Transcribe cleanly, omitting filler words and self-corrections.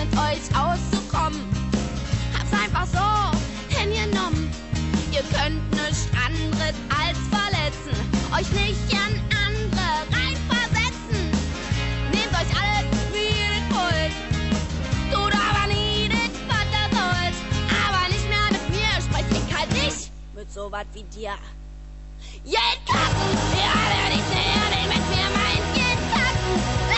mit euch auszukommen. Hab's einfach so hingenommen. Ihr könnt nichts anderes als verletzen, euch nicht an andere reinversetzen. Nehmt euch alles wie ihr wollt, tut aber nie das, was ihr sollt. Aber nicht mehr mit mir, sprecht ich halt nicht mit so was wie dir. Jeden Tag, ja, der nicht näher, den mit mir meint, jeden Tag.